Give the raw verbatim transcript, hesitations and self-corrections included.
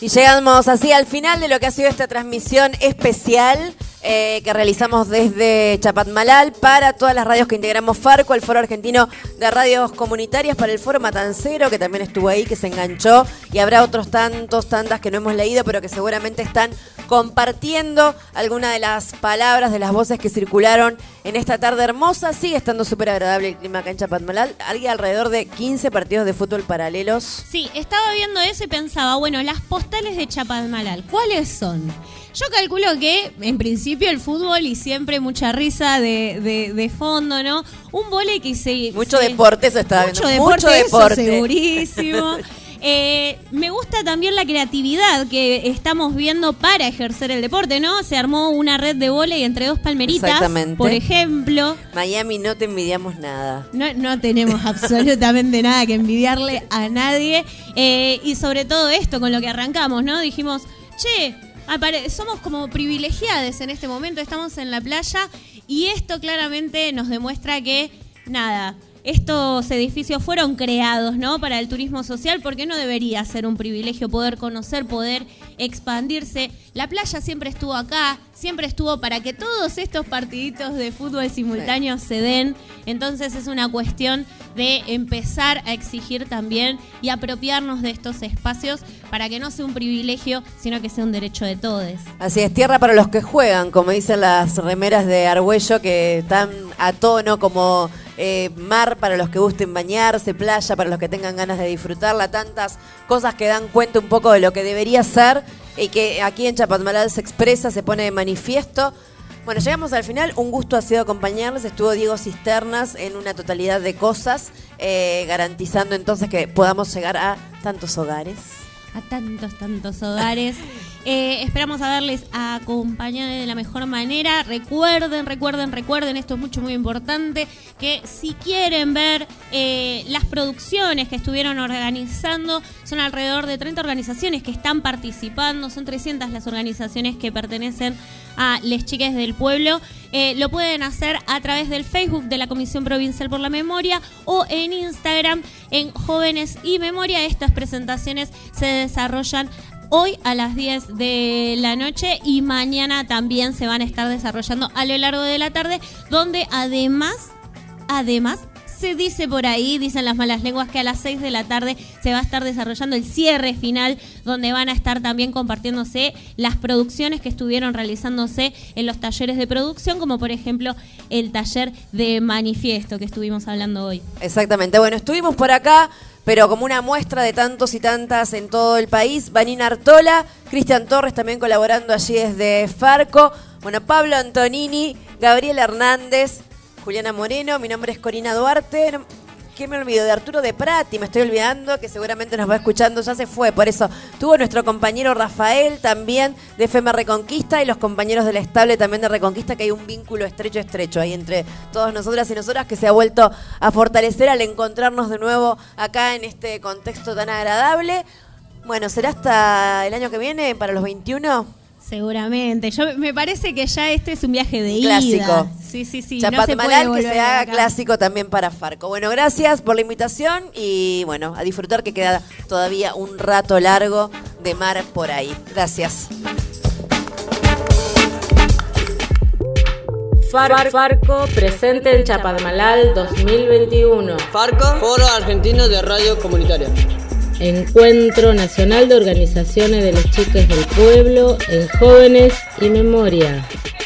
Y llegamos así al final de lo que ha sido esta transmisión especial eh, que realizamos desde Chapatmalal para todas las radios que integramos Farco, el Foro Argentino de Radios Comunitarias, para el Foro Matancero, que también estuvo ahí, que se enganchó, y habrá otros tantos, tantas que no hemos leído, pero que seguramente están compartiendo alguna de las palabras, de las voces que circularon en esta tarde hermosa. Sigue estando súper agradable el clima acá en Chapatmalal. Hay alrededor de quince partidos de fútbol paralelos. Sí, estaba viendo eso y pensaba, bueno, las postales de Chapatmalal, ¿cuáles son? Yo calculo que, en principio, el fútbol y siempre mucha risa de, de, de fondo, ¿no? Un vóley que se... Mucho se, deporte, eso estaba mucho viendo. Deporte, mucho deporte, eso segurísimo. Eh, me gusta también la creatividad que estamos viendo para ejercer el deporte, ¿no? Se armó una red de vóley entre dos palmeritas, exactamente, por ejemplo. Miami, no te envidiamos nada. No, no tenemos absolutamente nada que envidiarle a nadie. Eh, y sobre todo esto, con lo que arrancamos, ¿no? Dijimos, che, apare- somos como privilegiados en este momento, estamos en la playa y esto claramente nos demuestra que, nada... Estos edificios fueron creados, ¿no?, para el turismo social, porque no debería ser un privilegio poder conocer, poder expandirse. La playa siempre estuvo acá, siempre estuvo para que todos estos partiditos de fútbol simultáneos se den. Entonces es una cuestión de empezar a exigir también y apropiarnos de estos espacios para que no sea un privilegio, sino que sea un derecho de todos. Así es, tierra para los que juegan, como dicen las remeras de Argüello, que están a tono como... Eh, mar para los que gusten bañarse, playa para los que tengan ganas de disfrutarla, tantas cosas que dan cuenta un poco de lo que debería ser y que aquí en Chapatmalal se expresa, se pone de manifiesto. Bueno, llegamos al final, un gusto ha sido acompañarles, estuvo Diego Cisternas en una totalidad de cosas, eh, garantizando entonces que podamos llegar a tantos hogares. A tantos, tantos hogares. Eh, esperamos haberles acompañado de la mejor manera. Recuerden, recuerden, recuerden, esto es mucho, muy importante, que si quieren ver eh, las producciones que estuvieron organizando, son alrededor de treinta organizaciones que están participando, son trescientas las organizaciones que pertenecen a Les Chiques del Pueblo. Eh, lo pueden hacer a través del Facebook de la Comisión Provincial por la Memoria o en Instagram en Jóvenes y Memoria. Estas presentaciones se desarrollan hoy a las diez de la noche y mañana también se van a estar desarrollando a lo largo de la tarde, donde además, además, se dice por ahí, dicen las malas lenguas, que a las seis de la tarde se va a estar desarrollando el cierre final, donde van a estar también compartiéndose las producciones que estuvieron realizándose en los talleres de producción, como por ejemplo el taller de manifiesto que estuvimos hablando hoy. Exactamente, bueno, estuvimos por acá, pero como una muestra de tantos y tantas en todo el país. Vanina Artola, Cristian Torres también colaborando allí desde Farco, bueno, Pablo Antonini, Gabriel Hernández, Juliana Moreno, mi nombre es Corina Duarte. ¿Qué me olvido? De Arturo de Prati, me estoy olvidando, que seguramente nos va escuchando, ya se fue, por eso. Tuvo nuestro compañero Rafael también de F M Reconquista y los compañeros del Estable también de Reconquista, que hay un vínculo estrecho, estrecho ahí entre todos nosotras y nosotras que se ha vuelto a fortalecer al encontrarnos de nuevo acá en este contexto tan agradable. Bueno, ¿será hasta el año que viene, para los veintiuno? Seguramente. Yo me parece que ya este es un viaje de ida. Clásico. Sí, sí, sí. Chapatmalal, no que se haga clásico también para Farco. Bueno, gracias por la invitación y bueno, a disfrutar, que queda todavía un rato largo de mar por ahí. Gracias. Far- Farco presente en Chapatmalal dos mil veintiuno. Farco, Foro Argentino de Radio Comunitaria. Encuentro Nacional de Organizaciones de los Chiques del Pueblo en Jóvenes y Memoria.